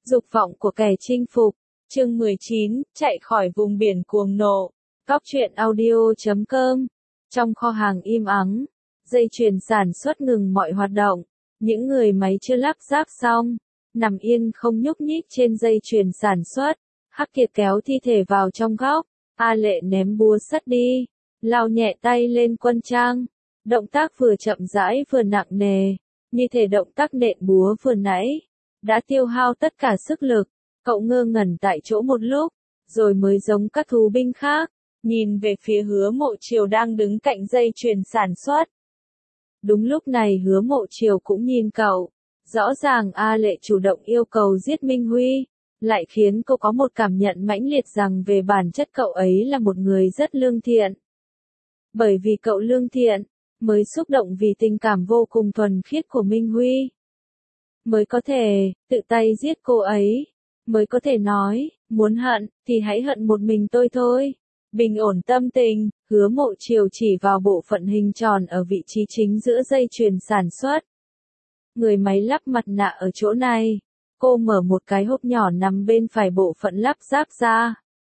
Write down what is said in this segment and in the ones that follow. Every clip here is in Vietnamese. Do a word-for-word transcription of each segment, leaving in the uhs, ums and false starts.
Dục vọng của kẻ chinh phục. Chương mười chín, chạy khỏi vùng biển cuồng nộ. Góc truyện audio chấm com. Trong kho hàng im ắng, dây chuyền sản xuất ngừng mọi hoạt động. Những người máy chưa lắp ráp xong, nằm yên không nhúc nhích trên dây chuyền sản xuất. Hắc Kiệt kéo thi thể vào trong góc. A Lệ ném búa sắt đi, lao nhẹ tay lên quân trang. Động tác vừa chậm rãi vừa nặng nề, như thể động tác nện búa vừa nãy đã tiêu hao tất cả sức lực. Cậu ngơ ngẩn tại chỗ một lúc, rồi mới giống các thú binh khác, nhìn về phía Hứa Mộ Triều đang đứng cạnh dây chuyền sản xuất. Đúng lúc này Hứa Mộ Triều cũng nhìn cậu. Rõ ràng A Lệ chủ động yêu cầu giết Minh Huy, lại khiến cô có một cảm nhận mãnh liệt rằng về bản chất cậu ấy là một người rất lương thiện. Bởi vì cậu lương thiện, mới xúc động vì tình cảm vô cùng thuần khiết của Minh Huy. Mới có thể tự tay giết cô ấy. Mới có thể nói, muốn hận, thì hãy hận một mình tôi thôi. Bình ổn tâm tình, Hứa Mộ Triều chỉ vào bộ phận hình tròn ở vị trí chính giữa dây chuyền sản xuất. Người máy lắp mặt nạ ở chỗ này. Cô mở một cái hộp nhỏ nằm bên phải bộ phận lắp ráp ra.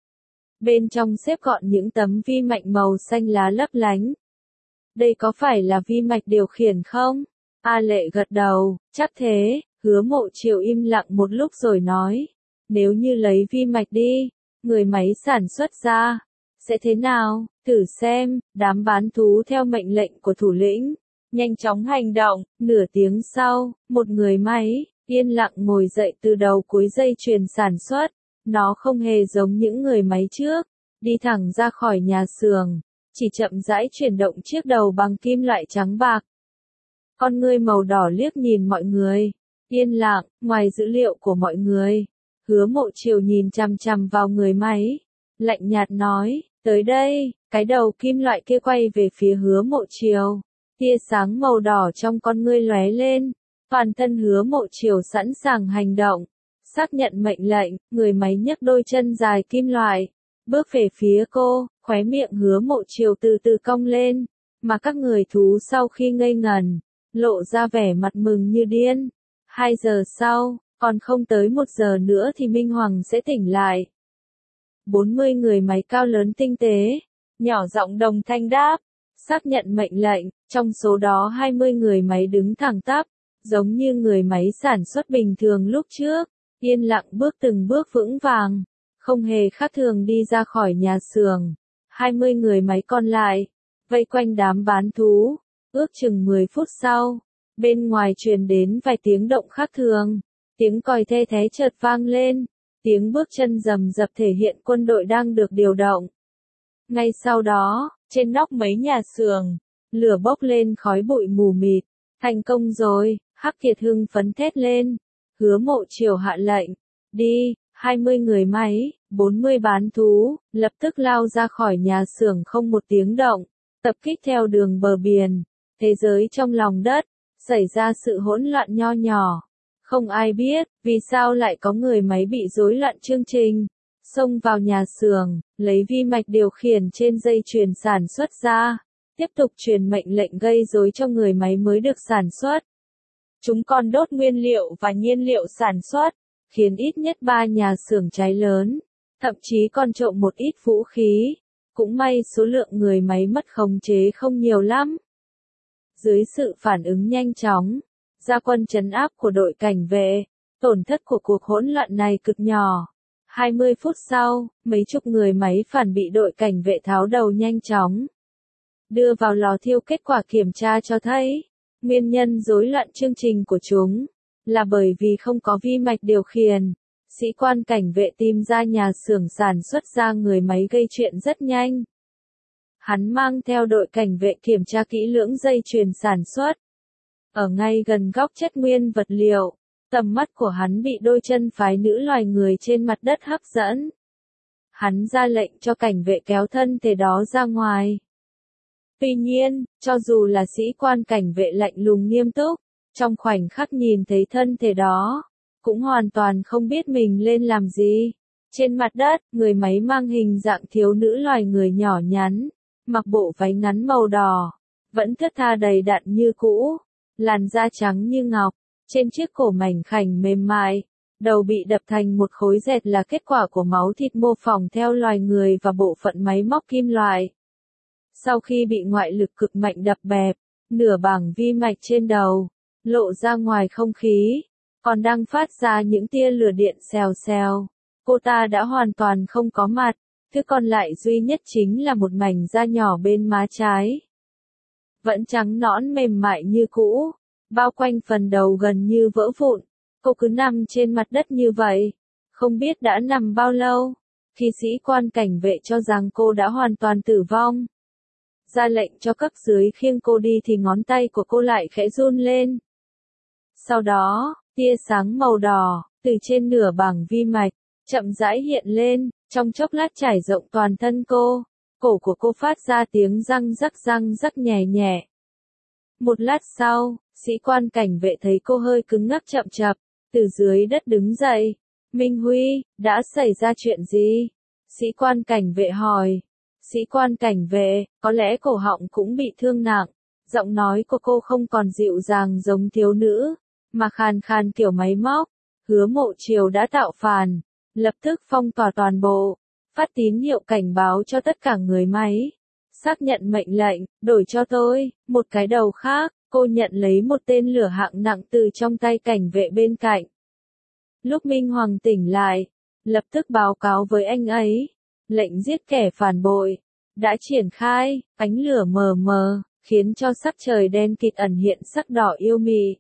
Bên trong xếp gọn những tấm vi mạch màu xanh lá lấp lánh. Đây có phải là vi mạch điều khiển không? A Lệ gật đầu, chắc thế. Hứa Mộ Triều im lặng một lúc rồi nói. Nếu như lấy vi mạch đi, người máy sản xuất ra, sẽ thế nào? Thử xem. Đám bán thú theo mệnh lệnh của thủ lĩnh, nhanh chóng hành động. Nửa tiếng sau, một người máy yên lặng ngồi dậy từ đầu cuối dây chuyền sản xuất. Nó không hề giống những người máy trước, đi thẳng ra khỏi nhà xưởng, chỉ chậm rãi chuyển động chiếc đầu bằng kim loại trắng bạc. Con ngươi màu đỏ liếc nhìn mọi người, yên lặng. Ngoài dữ liệu của mọi người, Hứa Mộ Triều nhìn chằm chằm vào người máy, lạnh nhạt nói, tới đây. Cái đầu kim loại kia quay về phía Hứa Mộ Triều, tia sáng màu đỏ trong con ngươi lóe lên. Toàn thân Hứa Mộ Triều sẵn sàng hành động, xác nhận mệnh lệnh. Người máy nhấc đôi chân dài kim loại, bước về phía cô. Khóe miệng Hứa Mộ Triều từ từ cong lên, mà các người thú sau khi ngây ngẩn, lộ ra vẻ mặt mừng như điên. Hai giờ sau, còn không tới một giờ nữa thì Minh Hoàng sẽ tỉnh lại. bốn mươi người máy cao lớn tinh tế, nhỏ giọng đồng thanh đáp, xác nhận mệnh lệnh. Trong số đó hai mươi người máy đứng thẳng tắp, giống như người máy sản xuất bình thường lúc trước, yên lặng bước từng bước vững vàng, không hề khác thường đi ra khỏi nhà xưởng. hai mươi người máy còn lại vây quanh đám bán thú. Ước chừng mười phút sau, bên ngoài truyền đến vài tiếng động khác thường. Tiếng còi the thé chợt vang lên, tiếng bước chân rầm rập thể hiện quân đội đang được điều động. Ngay sau đó, trên nóc mấy nhà xưởng, lửa bốc lên khói bụi mù mịt. Thành công rồi, Hắc Kiệt hưng phấn thét lên. Hứa Mộ Triều hạ lệnh, đi. hai mươi người máy, bốn mươi bán thú, lập tức lao ra khỏi nhà xưởng không một tiếng động, tập kích theo đường bờ biển. Thế giới trong lòng đất xảy ra sự hỗn loạn nho nhỏ. Không ai biết vì sao lại có người máy bị rối loạn chương trình, xông vào nhà xưởng, lấy vi mạch điều khiển trên dây chuyền sản xuất ra, tiếp tục truyền mệnh lệnh gây rối cho người máy mới được sản xuất. Chúng còn đốt nguyên liệu và nhiên liệu sản xuất, khiến ít nhất ba nhà xưởng cháy lớn, thậm chí còn trộm một ít vũ khí. Cũng may số lượng người máy mất khống chế không nhiều lắm. Dưới sự phản ứng nhanh chóng, ra quân trấn áp của đội cảnh vệ, tổn thất của cuộc hỗn loạn này cực nhỏ. hai mươi phút sau, mấy chục người máy phản bị đội cảnh vệ tháo đầu nhanh chóng đưa vào lò thiêu. Kết quả kiểm tra cho thấy, nguyên nhân rối loạn chương trình của chúng là bởi vì không có vi mạch điều khiển. Sĩ quan cảnh vệ tìm ra nhà xưởng sản xuất ra người máy gây chuyện rất nhanh. Hắn mang theo đội cảnh vệ kiểm tra kỹ lưỡng dây chuyền sản xuất. Ở ngay gần góc chất nguyên vật liệu, tầm mắt của hắn bị đôi chân phái nữ loài người trên mặt đất hấp dẫn. Hắn ra lệnh cho cảnh vệ kéo thân thể đó ra ngoài. Tuy nhiên, cho dù là sĩ quan cảnh vệ lạnh lùng nghiêm túc, trong khoảnh khắc nhìn thấy thân thể đó, cũng hoàn toàn không biết mình lên làm gì. Trên mặt đất, người máy mang hình dạng thiếu nữ loài người nhỏ nhắn, mặc bộ váy ngắn màu đỏ, vẫn thướt tha đầy đặn như cũ, làn da trắng như ngọc, trên chiếc cổ mảnh khảnh mềm mại, Đầu bị đập thành một khối dẹt là kết quả của máu thịt mô phỏng theo loài người và bộ phận máy móc kim loại. Sau khi bị ngoại lực cực mạnh đập bẹp, nửa bảng vi mạch trên đầu, lộ ra ngoài không khí, còn đang phát ra những tia lửa điện xèo xèo. Cô ta đã hoàn toàn không có mặt, thứ còn lại duy nhất chính là một mảnh da nhỏ bên má trái. Vẫn trắng nõn mềm mại như cũ, bao quanh phần đầu gần như vỡ vụn. Cô cứ nằm trên mặt đất như vậy, không biết đã nằm bao lâu. Khi sĩ quan cảnh vệ cho rằng cô đã hoàn toàn tử vong, ra lệnh cho cấp dưới khiêng cô đi thì ngón tay của cô lại khẽ run lên. Sau đó, tia sáng màu đỏ, từ trên nửa bảng vi mạch, chậm rãi hiện lên, trong chốc lát trải rộng toàn thân cô. Cổ của cô phát ra tiếng răng rắc răng rắc nhẹ nhẹ. Một lát sau, sĩ quan cảnh vệ thấy cô hơi cứng ngắc chậm chạp, từ dưới đất đứng dậy. Minh Huy, đã xảy ra chuyện gì? Sĩ quan cảnh vệ hỏi. Sĩ quan cảnh vệ, có lẽ cổ họng cũng bị thương nặng. Giọng nói của cô không còn dịu dàng giống thiếu nữ, mà khàn khàn kiểu máy móc. Hứa Mộ Chiều đã tạo phản, lập tức phong tỏa toàn bộ, phát tín hiệu cảnh báo cho tất cả người máy. Xác nhận mệnh lệnh, đổi cho tôi, một cái đầu khác. Cô nhận lấy một tên lửa hạng nặng từ trong tay cảnh vệ bên cạnh. Lúc Minh Hoàng tỉnh lại, lập tức báo cáo với anh ấy, lệnh giết kẻ phản bội đã triển khai. Ánh lửa mờ mờ, khiến cho sắc trời đen kịt ẩn hiện sắc đỏ yêu mị.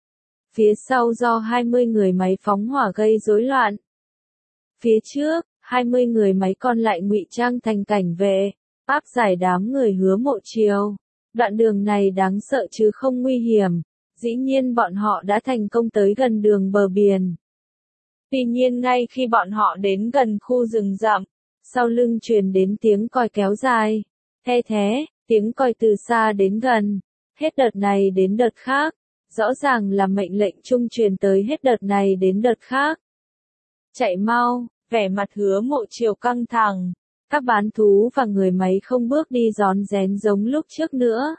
Phía sau do hai mươi người máy phóng hỏa gây rối loạn. Phía trước, hai mươi người máy còn lại ngụy trang thành cảnh vệ, áp giải đám người Hứa Mộ Chiều. Đoạn đường này đáng sợ chứ không nguy hiểm. Dĩ nhiên bọn họ đã thành công tới gần đường bờ biển. Tuy nhiên ngay khi bọn họ đến gần khu rừng rậm, sau lưng truyền đến tiếng còi kéo dài. The thế, tiếng còi từ xa đến gần, hết đợt này đến đợt khác. Rõ ràng là mệnh lệnh chung truyền tới hết đợt này đến đợt khác. Chạy mau, vẻ mặt Hứa Mộ Chiều căng thẳng. Các bán thú và người máy không bước đi rón rén giống lúc trước nữa.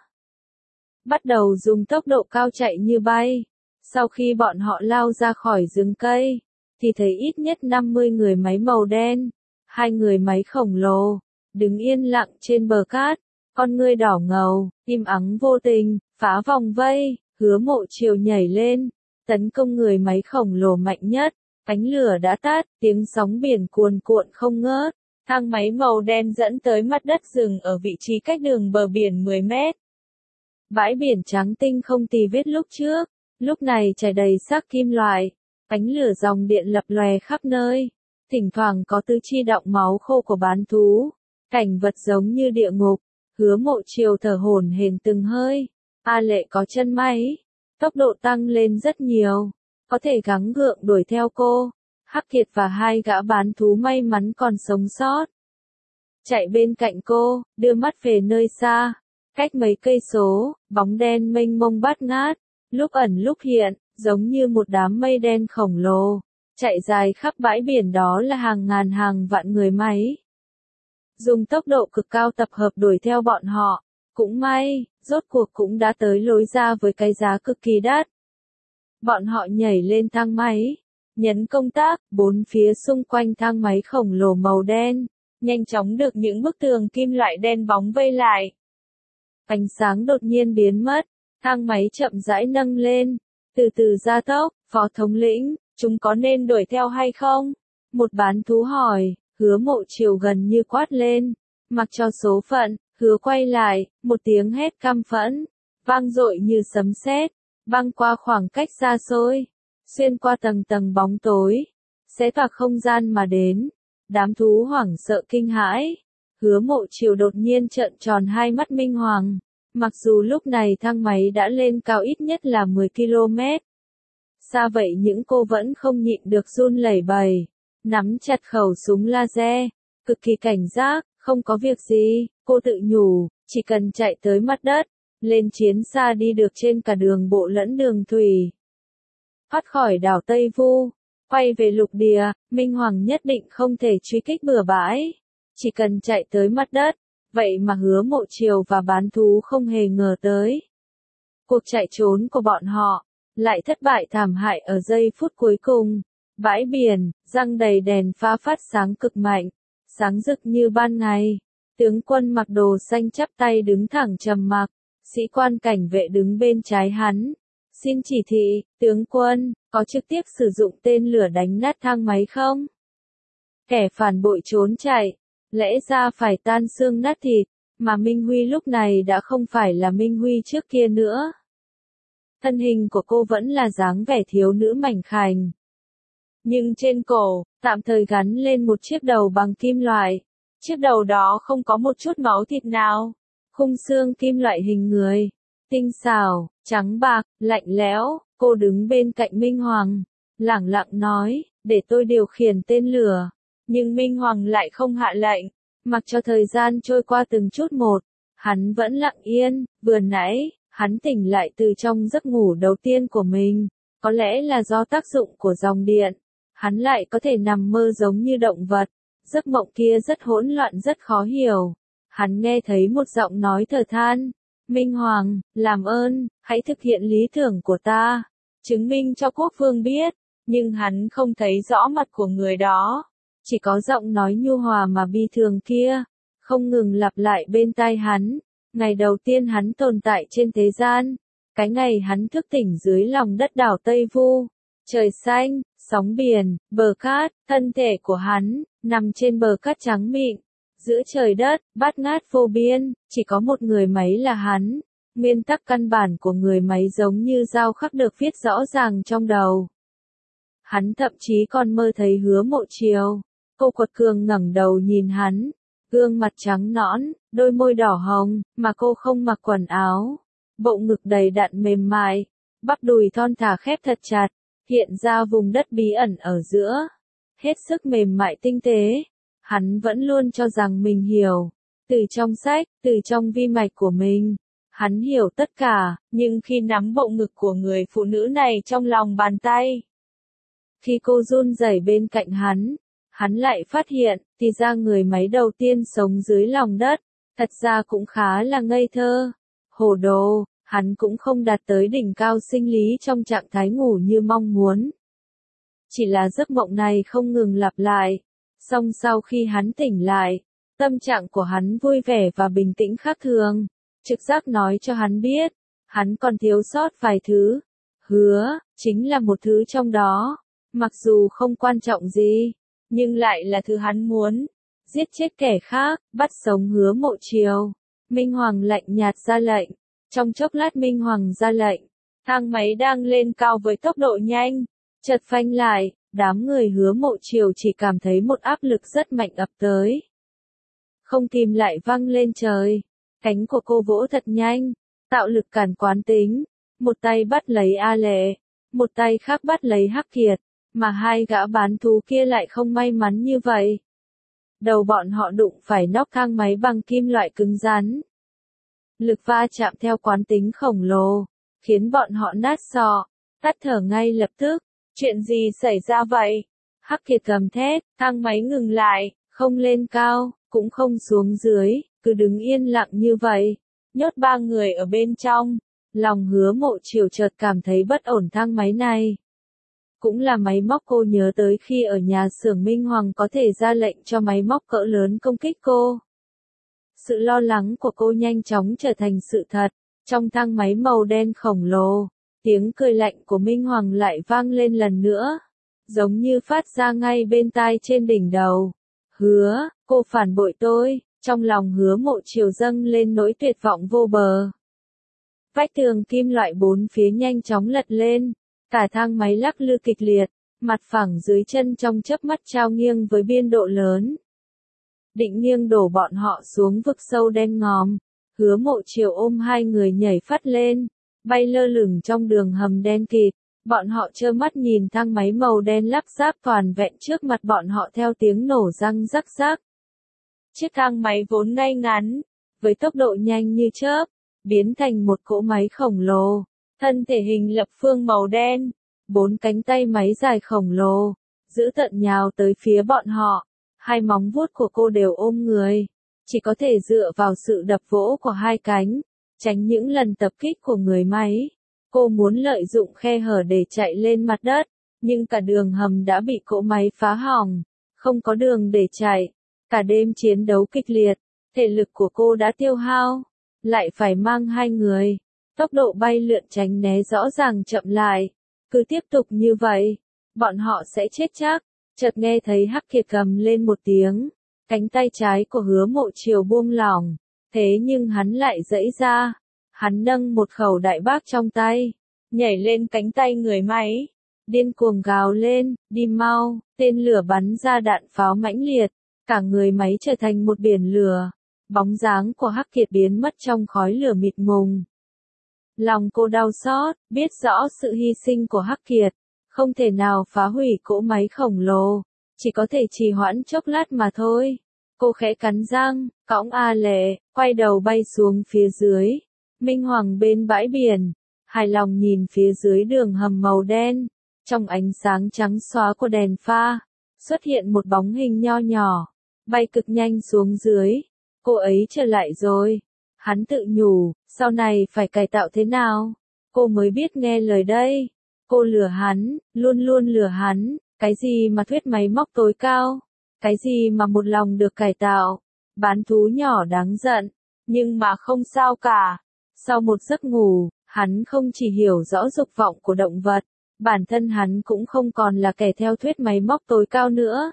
Bắt đầu dùng tốc độ cao chạy như bay. Sau khi bọn họ lao ra khỏi rừng cây, thì thấy ít nhất năm mươi người máy màu đen, hai người máy khổng lồ, đứng yên lặng trên bờ cát, con ngươi đỏ ngầu, im ắng vô tình, phá vòng vây. Hứa Mộ Chiều nhảy lên, tấn công người máy khổng lồ mạnh nhất. Ánh lửa đã tắt, tiếng sóng biển cuồn cuộn không ngớt. Thang máy màu đen dẫn tới mặt đất rừng ở vị trí cách đường bờ biển mười mét. Bãi biển trắng tinh không tì vết lúc trước, lúc này trải đầy xác kim loại. Ánh lửa dòng điện lập lòe khắp nơi. Thỉnh thoảng có tứ chi đọng máu khô của bán thú. Cảnh vật giống như địa ngục. Hứa Mộ Chiều thở hổn hển từng hơi. A Lệ có chân máy, tốc độ tăng lên rất nhiều, có thể gắng gượng đuổi theo cô. Hắc Kiệt và hai gã bán thú may mắn còn sống sót. Chạy bên cạnh cô, đưa mắt về nơi xa, cách mấy cây số, bóng đen mênh mông bát ngát, lúc ẩn lúc hiện, giống như một đám mây đen khổng lồ, chạy dài khắp bãi biển. Đó là hàng ngàn hàng vạn người máy. Dùng tốc độ cực cao tập hợp đuổi theo bọn họ. Cũng may, rốt cuộc cũng đã tới lối ra với cái giá cực kỳ đắt. Bọn họ nhảy lên thang máy, nhấn công tắc, bốn phía xung quanh thang máy khổng lồ màu đen, nhanh chóng được những bức tường kim loại đen bóng vây lại. Ánh sáng đột nhiên biến mất, thang máy chậm rãi nâng lên, từ từ gia tốc. Phó thống lĩnh, chúng có nên đuổi theo hay không? Một bán thú hỏi. Hứa Mộ Chiều gần như quát lên, mặc cho số phận. Hứa quay lại, một tiếng hét căm phẫn, vang dội như sấm sét, băng qua khoảng cách xa xôi, xuyên qua tầng tầng bóng tối, xé toạc không gian mà đến. Đám thú hoảng sợ kinh hãi. Hứa Mộ Chiều đột nhiên trợn tròn hai mắt. Minh Hoàng, mặc dù lúc này thang máy đã lên cao ít nhất là mười ki lô mét. Xa vậy những cô vẫn không nhịn được run lẩy bẩy, nắm chặt khẩu súng laser, cực kỳ cảnh giác. Không có việc gì, cô tự nhủ, chỉ cần chạy tới mặt đất, lên chiến xa đi được trên cả đường bộ lẫn đường thủy. Thoát khỏi đảo Tây Vu, quay về lục địa, Minh Hoàng nhất định không thể truy kích bừa bãi. Chỉ cần chạy tới mặt đất, vậy mà Hứa Mộ Chiều và bán thú không hề ngờ tới. Cuộc chạy trốn của bọn họ, lại thất bại thảm hại ở giây phút cuối cùng. Bãi biển, răng đầy đèn pha phát sáng cực mạnh, sáng rực như ban ngày. Tướng quân mặc đồ xanh chắp tay đứng thẳng trầm mặc, sĩ quan cảnh vệ đứng bên trái hắn. Xin chỉ thị, tướng quân, có trực tiếp sử dụng tên lửa đánh nát thang máy không? Kẻ phản bội trốn chạy, lẽ ra phải tan xương nát thịt, mà Minh Huy lúc này đã không phải là Minh Huy trước kia nữa. Thân hình của cô vẫn là dáng vẻ thiếu nữ mảnh khảnh. Nhưng trên cổ, tạm thời gắn lên một chiếc đầu bằng kim loại. Chiếc đầu đó không có một chút máu thịt nào. Khung xương kim loại hình người. Tinh xảo, trắng bạc, lạnh lẽo, cô đứng bên cạnh Minh Hoàng. Lẳng lặng nói, để tôi điều khiển tên lửa. Nhưng Minh Hoàng lại không hạ lệnh. Mặc cho thời gian trôi qua từng chút một. Hắn vẫn lặng yên, vừa nãy, hắn tỉnh lại từ trong giấc ngủ đầu tiên của mình. Có lẽ là do tác dụng của dòng điện. Hắn lại có thể nằm mơ giống như động vật. Giấc mộng kia rất hỗn loạn rất khó hiểu. Hắn nghe thấy một giọng nói thở than. Minh Hoàng, làm ơn, hãy thực hiện lý tưởng của ta. Chứng minh cho quốc vương biết. Nhưng hắn không thấy rõ mặt của người đó. Chỉ có giọng nói nhu hòa mà bi thường kia. Không ngừng lặp lại bên tai hắn. Ngày đầu tiên hắn tồn tại trên thế gian. Cái ngày hắn thức tỉnh dưới lòng đất đảo Tây Vu. Trời xanh, sóng biển, bờ cát, thân thể của hắn, nằm trên bờ cát trắng mịn. Giữa trời đất, bát ngát vô biên, chỉ có một người máy là hắn. Nguyên tắc căn bản của người máy giống như dao khắc được viết rõ ràng trong đầu. Hắn thậm chí còn mơ thấy Hứa Mộ Chiều. Cô quật cường ngẩng đầu nhìn hắn. Gương mặt trắng nõn, đôi môi đỏ hồng, mà cô không mặc quần áo. Bộ ngực đầy đặn mềm mại, bắp đùi thon thả khép thật chặt, hiện ra vùng đất bí ẩn ở giữa. Hết sức mềm mại tinh tế. Hắn vẫn luôn cho rằng mình hiểu. Từ trong sách, từ trong vi mạch của mình. Hắn hiểu tất cả, nhưng khi nắm bộ ngực của người phụ nữ này trong lòng bàn tay. Khi cô run rẩy bên cạnh hắn, hắn lại phát hiện, thì ra người máy đầu tiên sống dưới lòng đất, thật ra cũng khá là ngây thơ. Hồ đồ, hắn cũng không đạt tới đỉnh cao sinh lý trong trạng thái ngủ như mong muốn. Chỉ là giấc mộng này không ngừng lặp lại. Song sau khi hắn tỉnh lại, tâm trạng của hắn vui vẻ và bình tĩnh khác thường. Trực giác nói cho hắn biết, hắn còn thiếu sót vài thứ. Hứa, chính là một thứ trong đó. Mặc dù không quan trọng gì, nhưng lại là thứ hắn muốn. Giết chết kẻ khác, bắt sống Hứa Mộ Chiều. Minh Hoàng lạnh nhạt ra lệnh. Trong chốc lát Minh Hoàng ra lệnh. Thang máy đang lên cao với tốc độ nhanh. Chợt phanh lại, đám người Hứa Mộ Chiều chỉ cảm thấy một áp lực rất mạnh ập tới. Không kìm lại văng lên trời. Cánh của cô vỗ thật nhanh, tạo lực cản quán tính. Một tay bắt lấy A Lệ, một tay khác bắt lấy Hắc Kiệt, mà hai gã bán thú kia lại không may mắn như vậy. Đầu bọn họ đụng phải nóc thang máy bằng kim loại cứng rắn. Lực va chạm theo quán tính khổng lồ, khiến bọn họ nát sọ, tắt thở ngay lập tức. Chuyện gì xảy ra vậy? Hắc Kiệt gầm thét, thang máy ngừng lại, không lên cao, cũng không xuống dưới, cứ đứng yên lặng như vậy. Nhốt ba người ở bên trong. Lòng Hứa Mộ Chiều chợt cảm thấy bất ổn thang máy này. Cũng là máy móc cô nhớ tới khi ở nhà xưởng Minh Hoàng có thể ra lệnh cho máy móc cỡ lớn công kích cô. Sự lo lắng của cô nhanh chóng trở thành sự thật. Trong thang máy màu đen khổng lồ, tiếng cười lạnh của Minh Hoàng lại vang lên lần nữa. Giống như phát ra ngay bên tai trên đỉnh đầu. Hứa, cô phản bội tôi. Trong lòng Hứa Mộ Chiều dâng lên nỗi tuyệt vọng vô bờ. Vách tường kim loại bốn phía nhanh chóng lật lên. Cả thang máy lắc lư kịch liệt. Mặt phẳng dưới chân trong chớp mắt trao nghiêng với biên độ lớn. Định nghiêng đổ bọn họ xuống vực sâu đen ngòm. Hứa Mộ Chiều ôm hai người nhảy phắt lên. Bay lơ lửng trong đường hầm đen kịt. Bọn họ trơ mắt nhìn thang máy màu đen lắp ráp toàn vẹn trước mặt bọn họ theo tiếng nổ răng rắc rắc. Chiếc thang máy vốn ngay ngắn, với tốc độ nhanh như chớp, biến thành một cỗ máy khổng lồ, thân thể hình lập phương màu đen, bốn cánh tay máy dài khổng lồ, giữ tận nhào tới phía bọn họ, hai móng vuốt của cô đều ôm người, chỉ có thể dựa vào sự đập vỗ của hai cánh, tránh những lần tập kích của người máy. Cô muốn lợi dụng khe hở để chạy lên mặt đất, nhưng cả đường hầm đã bị cỗ máy phá hỏng, không có đường để chạy. Cả đêm chiến đấu kịch liệt, thể lực của cô đã tiêu hao, lại phải mang hai người. Tốc độ bay lượn tránh né rõ ràng chậm lại. Cứ tiếp tục như vậy, bọn họ sẽ chết chắc. Chợt nghe thấy Hắc Kiệt cầm lên một tiếng, cánh tay trái của Hứa Mộ Chiều buông lỏng, thế nhưng hắn lại giãy ra. Hắn nâng một khẩu đại bác trong tay, nhảy lên cánh tay người máy, điên cuồng gào lên, đi mau, tên lửa bắn ra đạn pháo mãnh liệt, cả người máy trở thành một biển lửa, bóng dáng của Hắc Kiệt biến mất trong khói lửa mịt mùng. Lòng cô đau xót, biết rõ sự hy sinh của Hắc Kiệt, không thể nào phá hủy cỗ máy khổng lồ, chỉ có thể trì hoãn chốc lát mà thôi. Cô khẽ cắn răng, cõng A Lệ, quay đầu bay xuống phía dưới. Minh Hoàng bên bãi biển, hài lòng nhìn phía dưới đường hầm màu đen, trong ánh sáng trắng xóa của đèn pha, xuất hiện một bóng hình nho nhỏ, bay cực nhanh xuống dưới. Cô ấy trở lại rồi. Hắn tự nhủ, sau này phải cải tạo thế nào? Cô mới biết nghe lời đây. Cô lừa hắn, luôn luôn lừa hắn, cái gì mà thuyết máy móc tối cao, cái gì mà một lòng được cải tạo, bán thú nhỏ đáng giận, nhưng mà không sao cả. Sau một giấc ngủ, hắn không chỉ hiểu rõ dục vọng của động vật, bản thân hắn cũng không còn là kẻ theo thuyết máy móc tối cao nữa.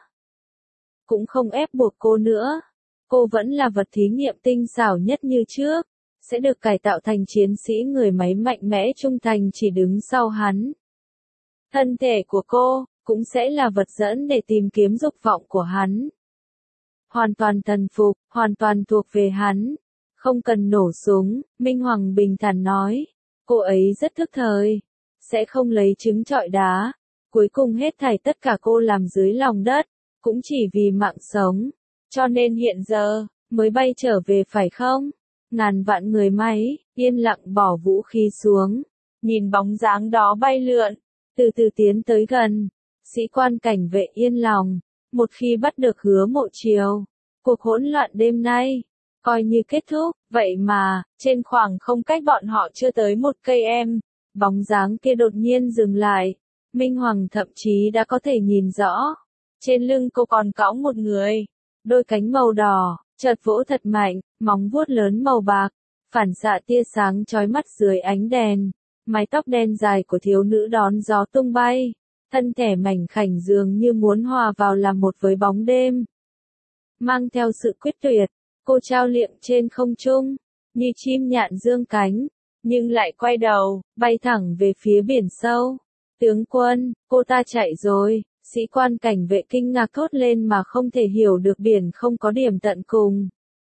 Cũng không ép buộc cô nữa. Cô vẫn là vật thí nghiệm tinh xảo nhất như trước, sẽ được cải tạo thành chiến sĩ người máy mạnh mẽ trung thành chỉ đứng sau hắn. Thân thể của cô, cũng sẽ là vật dẫn để tìm kiếm dục vọng của hắn. Hoàn toàn thần phục, hoàn toàn thuộc về hắn. Không cần nổ súng, Minh Hoàng bình thản nói. Cô ấy rất thức thời, sẽ không lấy trứng trọi đá. Cuối cùng hết thảy tất cả cô làm dưới lòng đất, cũng chỉ vì mạng sống. Cho nên hiện giờ, mới bay trở về phải không? Ngàn vạn người máy, yên lặng bỏ vũ khí xuống, nhìn bóng dáng đó bay lượn, từ từ tiến tới gần. Sĩ quan cảnh vệ yên lòng, một khi bắt được Hứa Mộ Chiều, cuộc hỗn loạn đêm nay, coi như kết thúc. Vậy mà, trên khoảng không cách bọn họ chưa tới một cây em, bóng dáng kia đột nhiên dừng lại. Minh Hoàng thậm chí đã có thể nhìn rõ, trên lưng cô còn cõng một người. Đôi cánh màu đỏ, chợt vỗ thật mạnh, móng vuốt lớn màu bạc, phản xạ tia sáng chói mắt dưới ánh đèn. Mái tóc đen dài của thiếu nữ đón gió tung bay, thân thể mảnh khảnh dường như muốn hòa vào làm một với bóng đêm. Mang theo sự quyết tuyệt, cô trao liệm trên không trung, như chim nhạn dương cánh, nhưng lại quay đầu, bay thẳng về phía biển sâu. Tướng quân, cô ta chạy rồi. Sĩ quan cảnh vệ kinh ngạc thốt lên mà không thể hiểu được biển không có điểm tận cùng.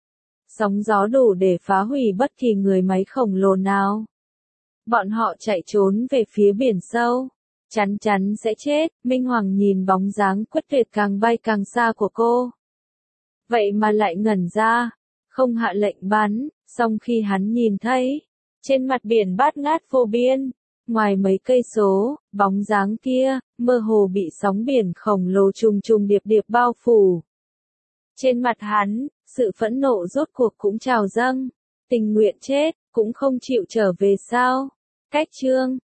Sóng gió đủ để phá hủy bất kỳ người máy khổng lồ nào. Bọn họ chạy trốn về phía biển sâu. Chắn chắn sẽ chết. Minh Hoàng nhìn bóng dáng quyết tuyệt càng bay càng xa của cô. Vậy mà lại ngẩn ra, không hạ lệnh bắn, song khi hắn nhìn thấy, trên mặt biển bát ngát vô biên, ngoài mấy cây số, bóng dáng kia, mơ hồ bị sóng biển khổng lồ trùng trùng điệp điệp bao phủ. Trên mặt hắn, sự phẫn nộ rốt cuộc cũng trào dâng, tình nguyện chết, cũng không chịu trở về sao. Cách chương